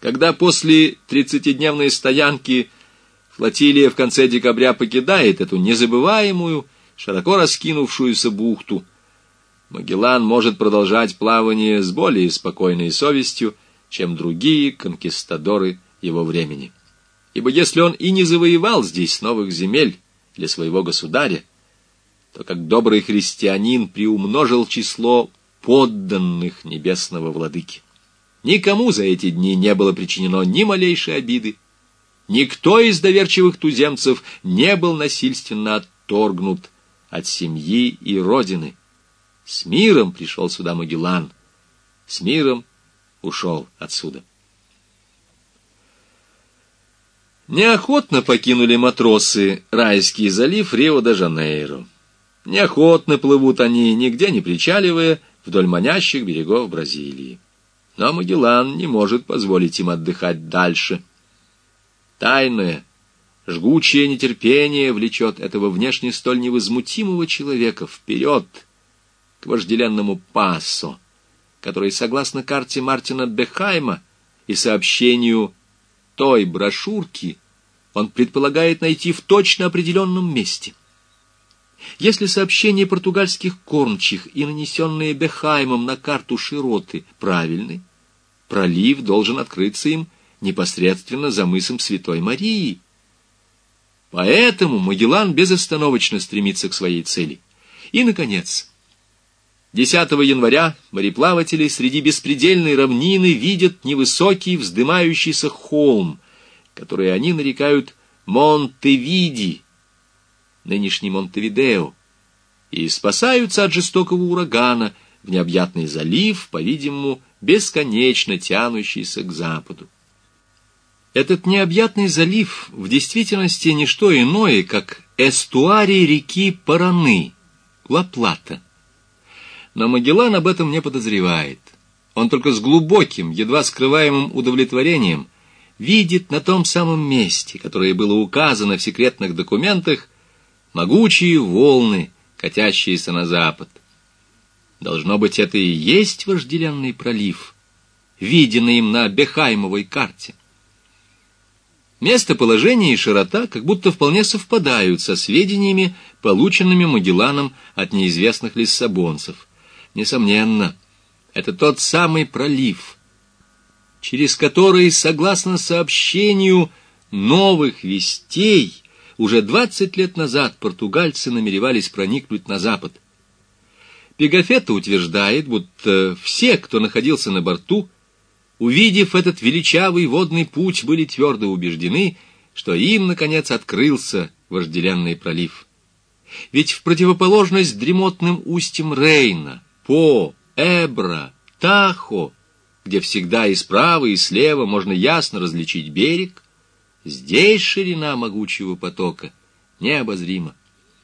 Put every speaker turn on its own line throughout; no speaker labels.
Когда после 30-дневной стоянки флотилия в конце декабря покидает эту незабываемую, широко раскинувшуюся бухту, Магеллан может продолжать плавание с более спокойной совестью, чем другие конкистадоры его времени. Ибо если он и не завоевал здесь новых земель для своего государя, то как добрый христианин приумножил число подданных небесного владыки. Никому за эти дни не было причинено ни малейшей обиды. Никто из доверчивых туземцев не был насильственно отторгнут от семьи и родины. С миром пришел сюда Магеллан, с миром ушел отсюда. Неохотно покинули матросы райский залив Рио-де-Жанейро. Неохотно плывут они, нигде не причаливая, вдоль манящих берегов Бразилии. Но Магеллан не может позволить им отдыхать дальше. Тайное, жгучее нетерпение влечет этого внешне столь невозмутимого человека вперед, к вожделенному Пассо, который, согласно карте Мартина Бехайма и сообщению той брошюрки, он предполагает найти в точно определенном месте. Если сообщения португальских кормчих и нанесенные Бехаймом на карту широты правильны, пролив должен открыться им непосредственно за мысом Святой Марии. Поэтому Магеллан безостановочно стремится к своей цели. И, наконец, 10 января мореплаватели среди беспредельной равнины видят невысокий вздымающийся холм, который они нарекают Монтевиди, нынешний Монтевидео, и спасаются от жестокого урагана в необъятный залив, по-видимому, бесконечно тянущийся к западу. Этот необъятный залив в действительности не что иное, как эстуарий реки Параны, Ла-Плата. Но Магеллан об этом не подозревает. Он только с глубоким, едва скрываемым удовлетворением видит на том самом месте, которое было указано в секретных документах, могучие волны, катящиеся на запад. Должно быть, это и есть вожделенный пролив, виденный им на Бехаймовой карте. Местоположение и широта как будто вполне совпадают со сведениями, полученными Магелланом от неизвестных лиссабонцев. Несомненно, это тот самый пролив, через который, согласно сообщению новых вестей, уже 20 лет назад португальцы намеревались проникнуть на запад. Пигафетто утверждает, будто все, кто находился на борту, увидев этот величавый водный путь, были твердо убеждены, что им, наконец, открылся вожделенный пролив. Ведь в противоположность дремотным устьям Рейна, По, Эбро, Тахо, где всегда и справа, и слева можно ясно различить берег, здесь ширина могучего потока необозрима.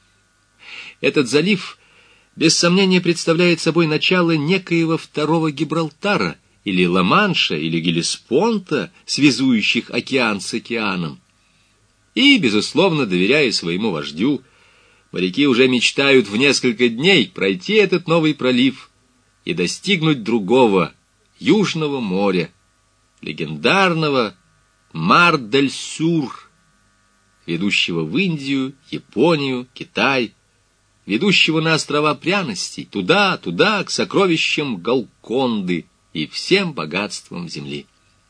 Этот залив, без сомнения, представляет собой начало некоего второго Гибралтара, или Ла-Манша, или Гелеспонта, связующих океан с океаном. И, безусловно, доверяя своему вождю, моряки уже мечтают в несколько дней пройти этот новый пролив и достигнуть другого, Южного моря, легендарного Мар-дель-Сюр, ведущего в Индию, Японию, Китай, ведущего на острова пряностей, туда, к сокровищам Голконды и всем богатствам земли.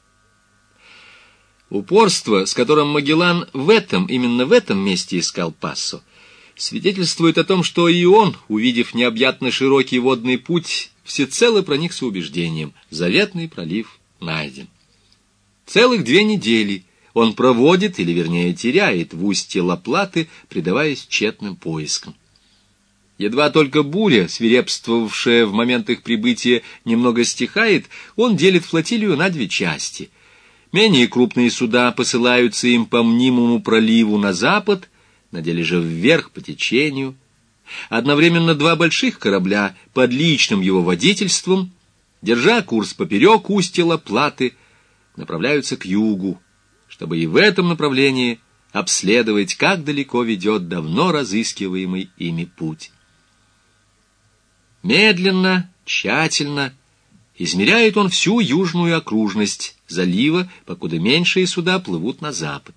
Упорство, с которым Магеллан именно в этом месте искал Пассо, свидетельствует о том, что и он, увидев необъятно широкий водный путь, всецело проникся убеждением: заветный пролив найден. Целых 2 недели он проводит, или вернее теряет, в устье Ла-Платы, предаваясь тщетным поискам. Едва только буря, свирепствовавшая в момент их прибытия, немного стихает, он делит флотилию на 2 части. Менее крупные суда посылаются им по мнимому проливу на запад, на деле же вверх по течению. Одновременно 2 больших корабля под личным его водительством, держа курс поперек устья Ла-Платы, направляются к югу, чтобы и в этом направлении обследовать, как далеко ведет давно разыскиваемый ими путь. Медленно, тщательно Измеряет он всю южную окружность залива, покуда меньшие суда плывут на запад.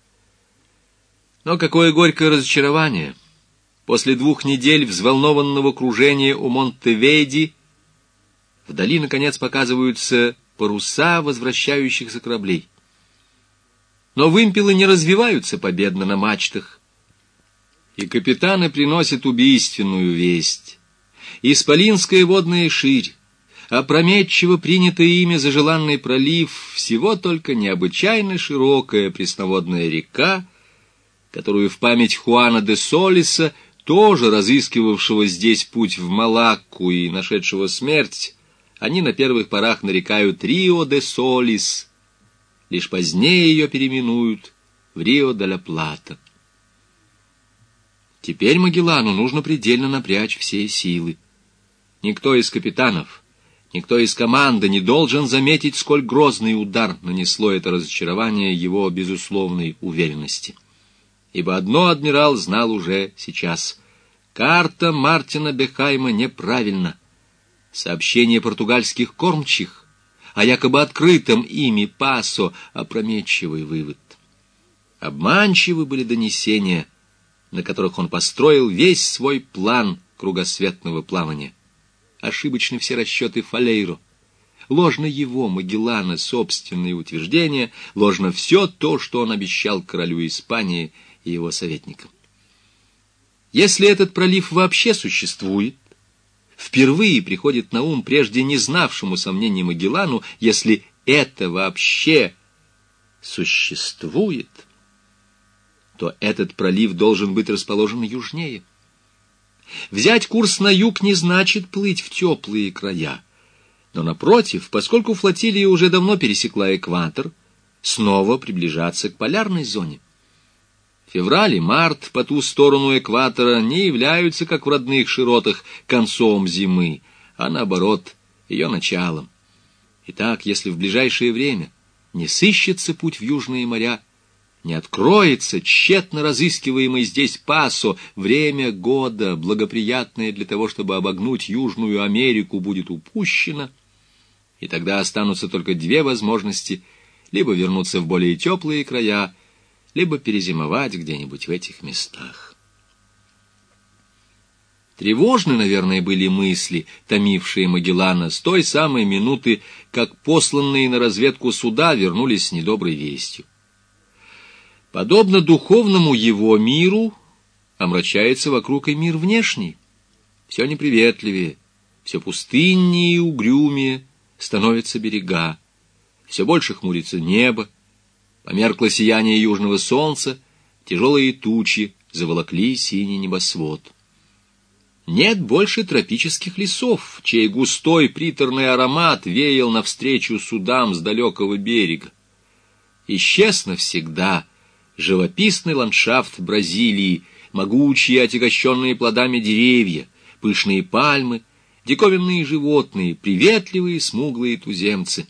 Но какое горькое разочарование! После 2 недель взволнованного кружения у Монтевейди вдали, наконец, показываются паруса возвращающихся кораблей. Но вымпелы не развиваются победно на мачтах, и капитаны приносят убийственную весть. Исполинская водная ширь, опрометчиво принятое имя за желанный пролив, всего только необычайно широкая пресноводная река, которую в память Хуана де Солиса, тоже разыскивавшего здесь путь в Малакку и нашедшего смерть, они на первых порах нарекают Рио де Солис, лишь позднее ее переименуют в Рио де ла Плата. Теперь Магеллану нужно предельно напрячь все силы. Никто из капитанов, никто из команды не должен заметить, сколь грозный удар нанесло это разочарование его безусловной уверенности. Ибо одно адмирал знал уже сейчас: карта Мартина Бехайма неправильна. Сообщение португальских кормчих о якобы открытом ими Пасо — опрометчивый вывод. Обманчивы были донесения, на которых он построил весь свой план кругосветного плавания. Ошибочны все расчеты Фалейро. Ложно его, Магеллана, собственные утверждения, ложно все то, что он обещал королю Испании и его советникам. Если этот пролив вообще существует, впервые приходит на ум прежде не знавшему сомнений Магеллану, если это вообще существует, то этот пролив должен быть расположен южнее. Взять курс на юг не значит плыть в теплые края, но, напротив, поскольку флотилия уже давно пересекла экватор, снова приближаться к полярной зоне. Февраль и март по ту сторону экватора не являются, как в родных широтах, концом зимы, а наоборот, ее началом. Итак, если в ближайшее время не сыщется путь в южные моря, не откроется тщетно разыскиваемый здесь Пасо, время года, благоприятное для того, чтобы обогнуть Южную Америку, будет упущено, и тогда останутся только 2 возможности: либо вернуться в более теплые края, либо перезимовать где-нибудь в этих местах. Тревожны, наверное, были мысли, томившие Магеллана с той самой минуты, как посланные на разведку суда вернулись с недоброй вестью. Подобно духовному его миру, омрачается вокруг и мир внешний. Все неприветливее, все пустыннее и угрюмее становятся берега, все больше хмурится небо, померкло сияние южного солнца, тяжелые тучи заволокли синий небосвод. Нет больше тропических лесов, чей густой приторный аромат веял навстречу судам с далекого берега. Исчез навсегда живописный ландшафт Бразилии, могучие, отягощенные плодами деревья, пышные пальмы, диковинные животные, приветливые, смуглые туземцы.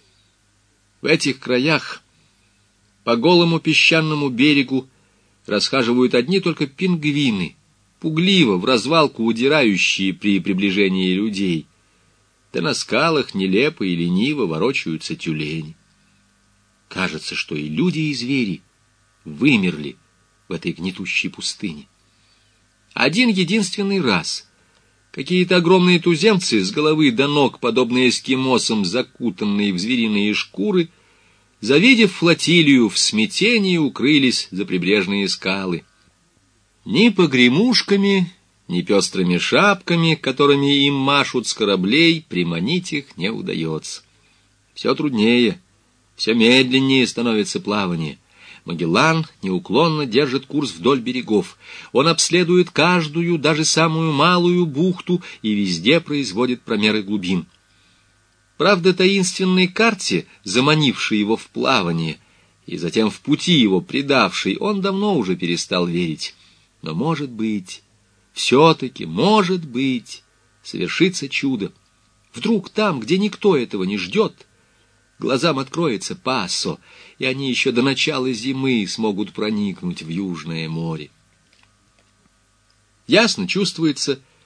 В этих краях по голому песчаному берегу расхаживают одни только пингвины, пугливо, в развалку удирающие при приближении людей. Да на скалах нелепо и лениво ворочаются тюлени. Кажется, что и люди, и звери вымерли в этой гнетущей пустыне. Один единственный раз какие-то огромные туземцы, с головы до ног, подобные эскимосам, закутанные в звериные шкуры, завидев флотилию, в смятении укрылись за прибрежные скалы. Ни погремушками, ни пестрыми шапками, которыми им машут с кораблей, приманить их не удается. Все труднее, все медленнее становится плавание. Магеллан неуклонно держит курс вдоль берегов. Он обследует каждую, даже самую малую бухту и везде производит промеры глубин. Правда, таинственной карте, заманившей его в плавание, и затем в пути его предавшей, он давно уже перестал верить. Но, может быть, все-таки, может быть, совершится чудо. Вдруг там, где никто этого не ждет, глазам откроется Пасо, и они еще до начала зимы смогут проникнуть в Южное море. Ясно чувствуется,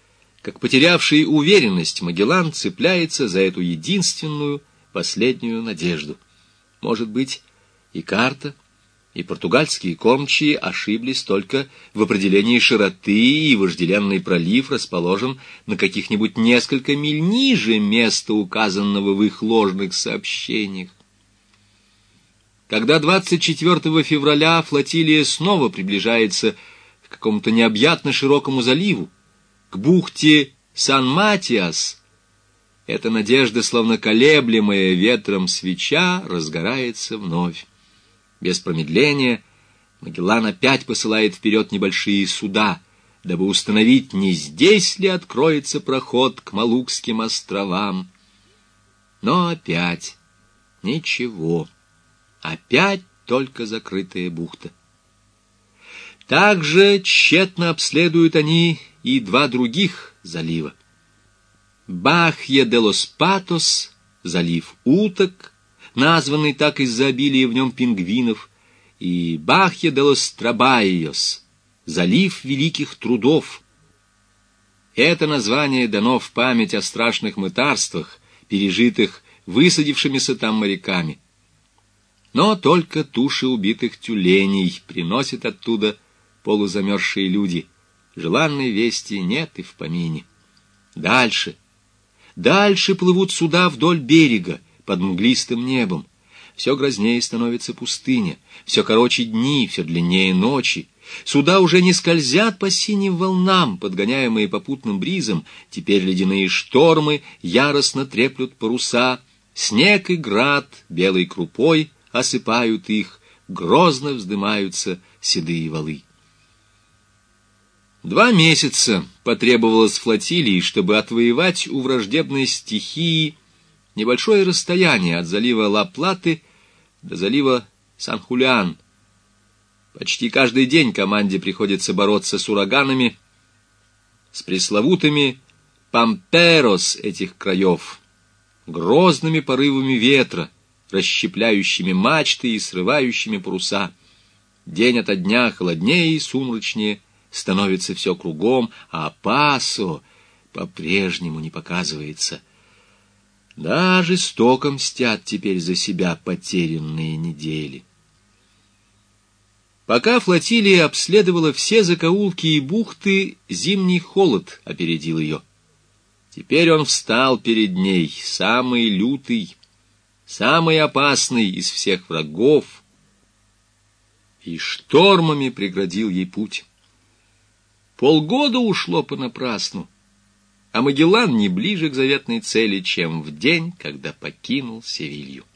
как потерявший уверенность Магеллан цепляется за эту единственную, последнюю надежду. Может быть, и карта, и португальские кормчие ошиблись только в определении широты, и вожделенный пролив расположен на каких-нибудь несколько миль ниже места, указанного в их ложных сообщениях. Когда 24 февраля флотилия снова приближается к какому-то необъятно широкому заливу, к бухте Сан-Матиас, эта надежда, словно колеблемая ветром свеча, разгорается вновь. Без промедления Магеллан опять посылает вперед небольшие суда, дабы установить, не здесь ли откроется проход к Малукским островам. Но опять ничего. Опять только закрытая бухта. Также тщетно обследуют они и два других залива. Бахья-де-лос-Патос, залив уток, названный так из-за обилия в нем пингвинов, и Бахья-де-лос-Трабайос, залив великих трудов. Это название дано в память о страшных мытарствах, пережитых высадившимися там моряками. Но только туши убитых тюленей приносят оттуда полузамерзшие люди. Желанной вести нет и в помине. Дальше плывут суда вдоль берега, под мглистым небом. Все грознее становится пустыня, все короче дни, все длиннее ночи. Суда уже не скользят по синим волнам, подгоняемые попутным бризом. Теперь ледяные штормы яростно треплют паруса. Снег и град белой крупой осыпают их, грозно вздымаются седые валы. 2 месяца потребовалось флотилии, чтобы отвоевать у враждебной стихии небольшое расстояние от залива Ла-Платы до залива Сан-Хулиан. Почти каждый день команде приходится бороться с ураганами, с пресловутыми памперос этих краев, грозными порывами ветра, расщепляющими мачты и срывающими паруса. День ото дня холоднее и сумрачнее становится все кругом, а Пасо по-прежнему не показывается. Да, жестоко мстят теперь за себя потерянные недели. Пока флотилия обследовала все закоулки и бухты, зимний холод опередил ее. Теперь он встал перед ней, самый лютый, самый опасный из всех врагов, и штормами преградил ей путь. Полгода ушло понапрасну, а Магеллан не ближе к заветной цели, чем в день, когда покинул Севилью.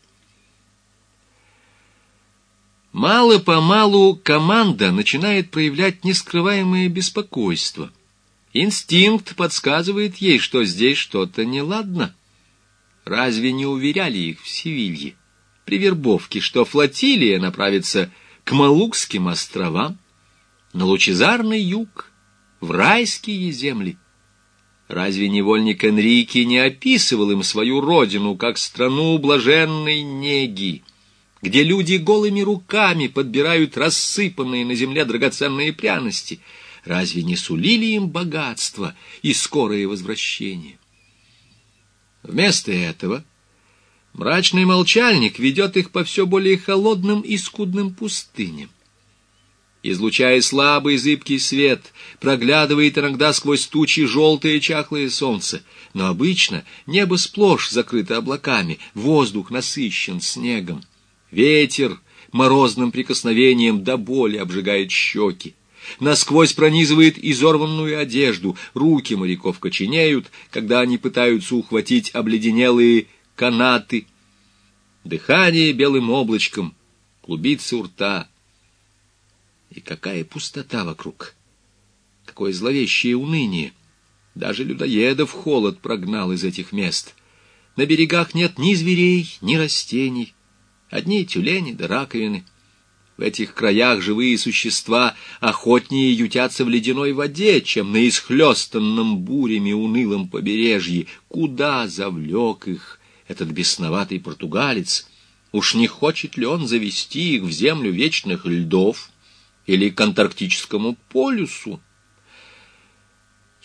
Мало-помалу команда начинает проявлять нескрываемое беспокойство. Инстинкт подсказывает ей, что здесь что-то неладно. Разве не уверяли их в Севилье при вербовке, что флотилия направится к Малукским островам, на лучезарный юг, в райские земли? Разве невольник Энрике не описывал им свою родину как страну блаженной неги, где люди голыми руками подбирают рассыпанные на земле драгоценные пряности? Разве не сулили им богатство и скорое возвращение? Вместо этого мрачный молчальник ведет их по все более холодным и скудным пустыням. Излучая слабый зыбкий свет, проглядывает иногда сквозь тучи желтое чахлое солнце, но обычно небо сплошь закрыто облаками, воздух насыщен снегом. Ветер морозным прикосновением до боли обжигает щеки, насквозь пронизывает изорванную одежду, руки моряков коченеют, когда они пытаются ухватить обледенелые канаты. Дыхание белым облачком клубится у рта. И какая пустота вокруг! Какое зловещее уныние! Даже людоедов холод прогнал из этих мест. На берегах нет ни зверей, ни растений, одни тюлени да раковины. В этих краях живые существа охотнее ютятся в ледяной воде, чем на исхлестанном бурями унылом побережье. Куда завлек их этот бесноватый португалец? Уж не хочет ли он завести их в землю вечных льдов или к Антарктическому полюсу?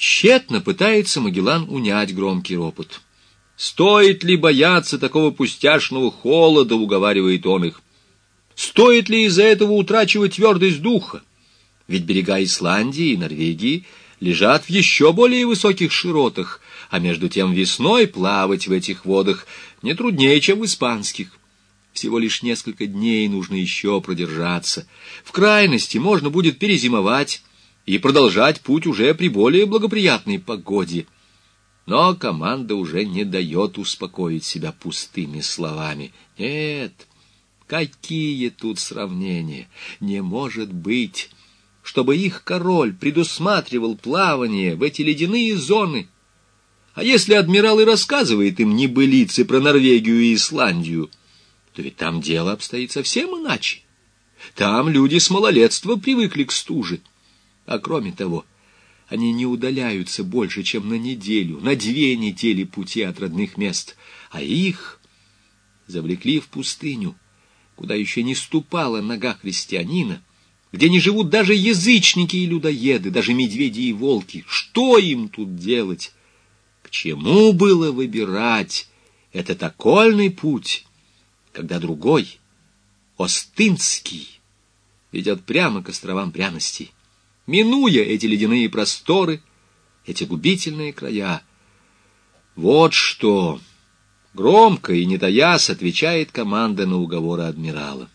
Тщетно пытается Магеллан унять громкий ропот. «Стоит ли бояться такого пустяшного холода?» — уговаривает он их. «Стоит ли из-за этого утрачивать твердость духа? Ведь берега Исландии и Норвегии лежат в еще более высоких широтах, а между тем весной плавать в этих водах не труднее, чем в испанских. Всего лишь несколько дней нужно еще продержаться. В крайности можно будет перезимовать и продолжать путь уже при более благоприятной погоде». Но команда уже не дает успокоить себя пустыми словами. Нет, какие тут сравнения? Не может быть, чтобы их король предусматривал плавание в эти ледяные зоны. А если адмирал и рассказывает им небылицы про Норвегию и Исландию, то ведь там дело обстоит совсем иначе. Там люди с малолетства привыкли к стуже. А кроме того, они не удаляются больше, чем на неделю, на 2 недели пути от родных мест, а их завлекли в пустыню, куда еще не ступала нога христианина, где не живут даже язычники и людоеды, даже медведи и волки. Что им тут делать? К чему было выбирать этот окольный путь, когда другой, Остинский, ведет прямо к островам пряностей? Минуя эти ледяные просторы, эти губительные края. Вот что, громко и не таясь, отвечает команда на уговоры адмирала.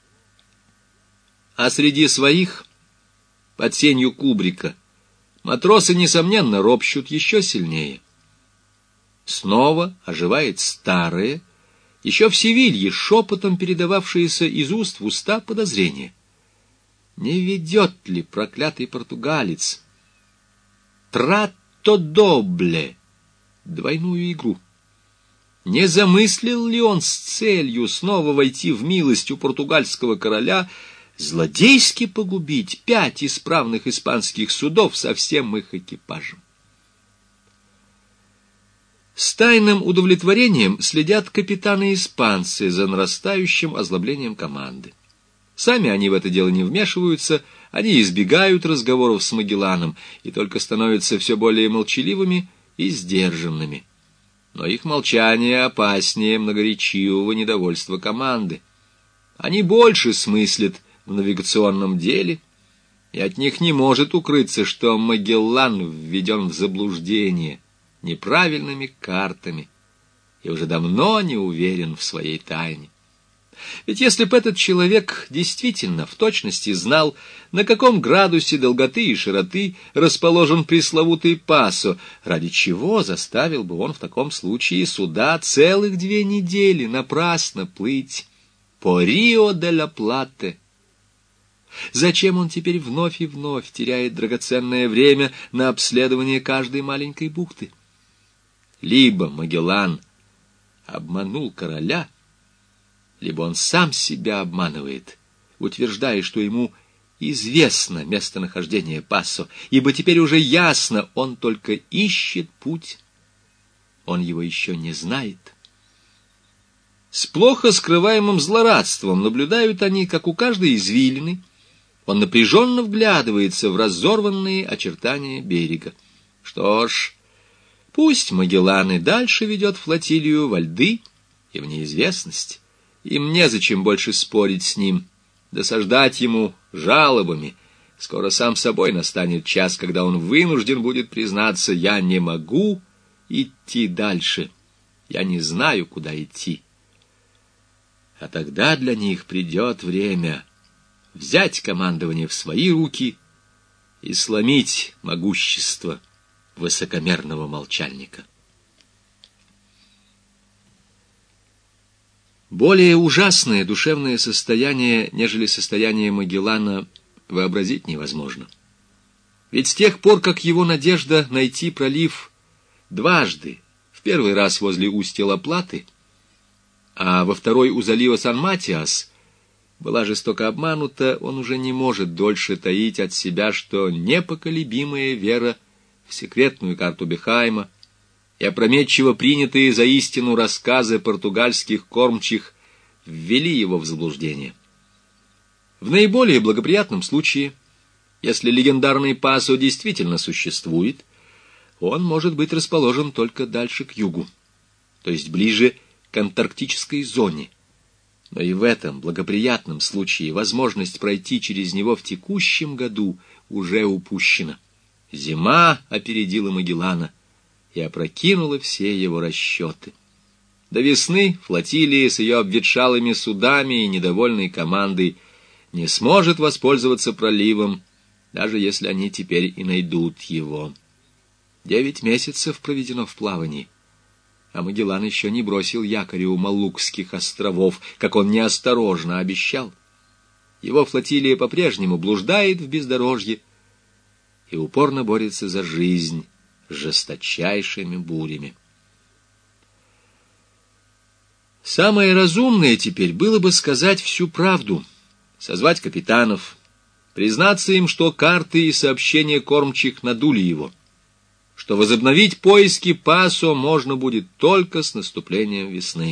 А среди своих, под сенью кубрика, матросы, несомненно, ропщут еще сильнее. Снова оживает старое, еще в Севилье шепотом передававшееся из уст в уста подозрение. Не ведет ли проклятый португалец «Тратто добле» двойную игру? Не замыслил ли он с целью снова войти в милость у португальского короля, злодейски погубить 5 исправных испанских судов со всем их экипажем? С тайным удовлетворением следят капитаны-испанцы за нарастающим озлоблением команды. Сами они в это дело не вмешиваются, они избегают разговоров с Магелланом и только становятся все более молчаливыми и сдержанными. Но их молчание опаснее многоречивого недовольства команды. Они больше смыслят в навигационном деле, и от них не может укрыться, что Магеллан введен в заблуждение неправильными картами и уже давно не уверен в своей тайне. Ведь если бы этот человек действительно в точности знал, на каком градусе долготы и широты расположен пресловутый Пасо, ради чего заставил бы он в таком случае суда целых 2 недели напрасно плыть по Рио-де-ла-Плате? Зачем он теперь вновь и вновь теряет драгоценное время на обследование каждой маленькой бухты? Либо Магеллан обманул короля, либо он сам себя обманывает, утверждая, что ему известно местонахождение Пасо, ибо теперь уже ясно, он только ищет путь, он его еще не знает. С плохо скрываемым злорадством наблюдают они, как у каждой извилины он напряженно вглядывается в разорванные очертания берега. Что ж, пусть Магеллан и дальше ведет флотилию во льды и в неизвестность. Им незачем больше спорить с ним, досаждать ему жалобами. Скоро сам собой настанет час, когда он вынужден будет признаться: «Я не могу идти дальше, я не знаю, куда идти». А тогда для них придет время взять командование в свои руки и сломить могущество высокомерного молчальника. Более ужасное душевное состояние, нежели состояние Магеллана, вообразить невозможно. Ведь с тех пор, как его надежда найти пролив дважды, в первый раз возле устья Ла-Платы, а во второй у залива Сан-Матиас, была жестоко обманута, он уже не может дольше таить от себя, что непоколебимая вера в секретную карту Бехайма и опрометчиво принятые за истину рассказы португальских кормчих ввели его в заблуждение. В наиболее благоприятном случае, если легендарный Пасо действительно существует, он может быть расположен только дальше к югу, то есть ближе к антарктической зоне. Но и в этом благоприятном случае возможность пройти через него в текущем году уже упущена. Зима опередила Магеллана и опрокинула все его расчеты. До весны флотилия с ее обветшалыми судами и недовольной командой не сможет воспользоваться проливом, даже если они теперь и найдут его. 9 месяцев проведено в плавании, а Магеллан еще не бросил якоря у Малукских островов, как он неосторожно обещал. Его флотилия по-прежнему блуждает в бездорожье и упорно борется за жизнь с жесточайшими бурями. Самое разумное теперь было бы сказать всю правду, созвать капитанов, признаться им, что карты и сообщения кормчих надули его, что возобновить поиски Пасо можно будет только с наступлением весны.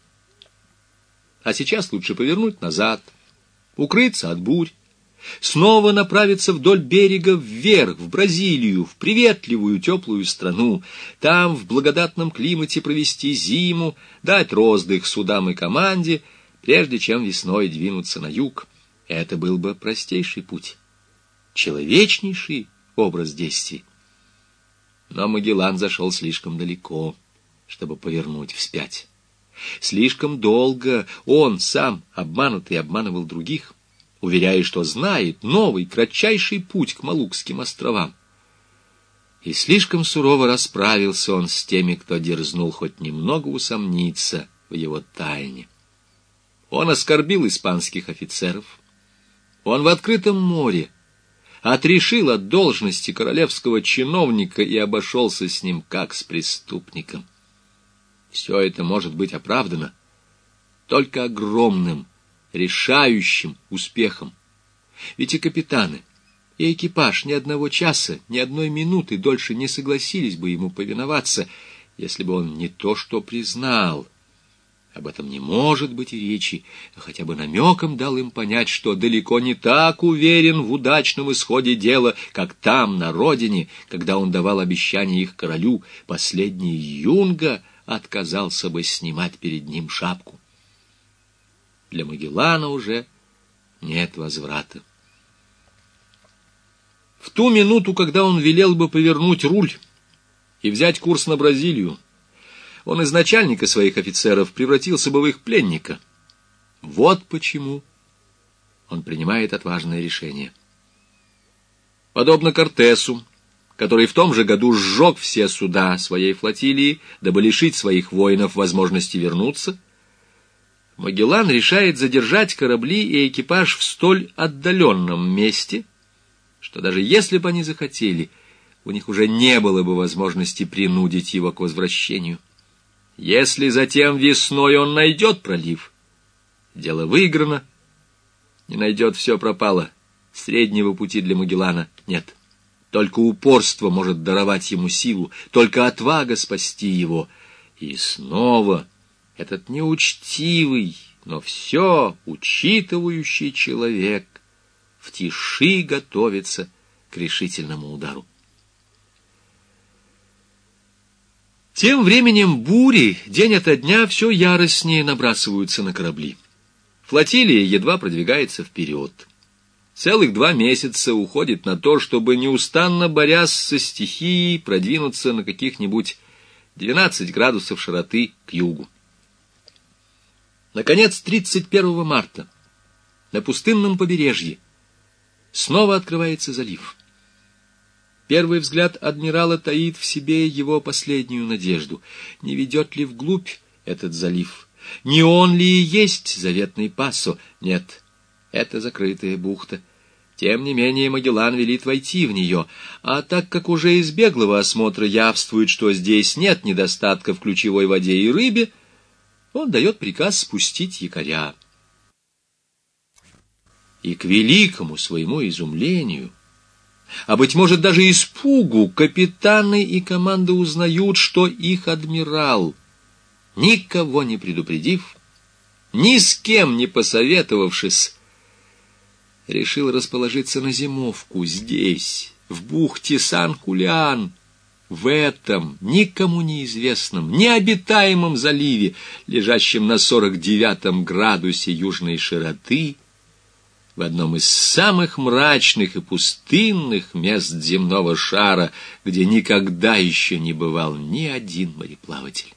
А сейчас лучше повернуть назад, укрыться от бурь, снова направиться вдоль берега вверх, в Бразилию, в приветливую теплую страну, там в благодатном климате провести зиму, дать роздых судам и команде, прежде чем весной двинуться на юг. Это был бы простейший путь, человечнейший образ действий. Но Магеллан зашел слишком далеко, чтобы повернуть вспять. Слишком долго он сам, обманутый, обманывал других, уверяя, что знает новый, кратчайший путь к Малукским островам. И слишком сурово расправился он с теми, кто дерзнул хоть немного усомниться в его тайне. Он оскорбил испанских офицеров. Он в открытом море отрешил от должности королевского чиновника и обошелся с ним как с преступником. Все это может быть оправдано только огромным, решающим успехом. Ведь и капитаны, и экипаж ни одного часа, ни одной минуты дольше не согласились бы ему повиноваться, если бы он не то что признал. Об этом не может быть и речи, а хотя бы намеком дал им понять, что далеко не так уверен в удачном исходе дела, как там, на родине, когда он давал обещание их королю, последний юнга отказался бы снимать перед ним шапку. Для Магеллана уже нет возврата. В ту минуту, когда он велел бы повернуть руль и взять курс на Бразилию, он из начальника своих офицеров превратился бы в их пленника. Вот почему он принимает отважное решение. Подобно Кортесу, который в том же году сжег все суда своей флотилии, дабы лишить своих воинов возможности вернуться, Магеллан решает задержать корабли и экипаж в столь отдаленном месте, что даже если бы они захотели, у них уже не было бы возможности принудить его к возвращению. Если затем весной он найдет пролив, дело выиграно. Не найдет — все пропало. Среднего пути для Магеллана нет. Только упорство может даровать ему силу, только отвага спасти его. И снова этот неучтивый, но все учитывающий человек в тиши готовится к решительному удару. Тем временем бури день ото дня все яростнее набрасываются на корабли. Флотилия едва продвигается вперед. Целых 2 месяца уходит на то, чтобы, неустанно борясь со стихией, продвинуться на каких-нибудь 12 градусов широты к югу. Наконец, 31 марта на пустынном побережье снова открывается залив. Первый взгляд адмирала таит в себе его последнюю надежду. Не ведет ли вглубь этот залив? Не он ли и есть заветный Пасо? Нет, это закрытая бухта. Тем не менее Магеллан велит войти в нее, а так как уже из беглого осмотра явствует, что здесь нет недостатка в ключевой воде и рыбе, он дает приказ спустить якоря. И к великому своему изумлению, а, быть может, даже испугу, капитаны и команда узнают, что их адмирал, никого не предупредив, ни с кем не посоветовавшись, решил расположиться на зимовку здесь, в бухте Сан-Хулиан, в этом никому неизвестном, необитаемом заливе, лежащем на 49 градусе южной широты, в одном из самых мрачных и пустынных мест земного шара, где никогда еще не бывал ни один мореплаватель.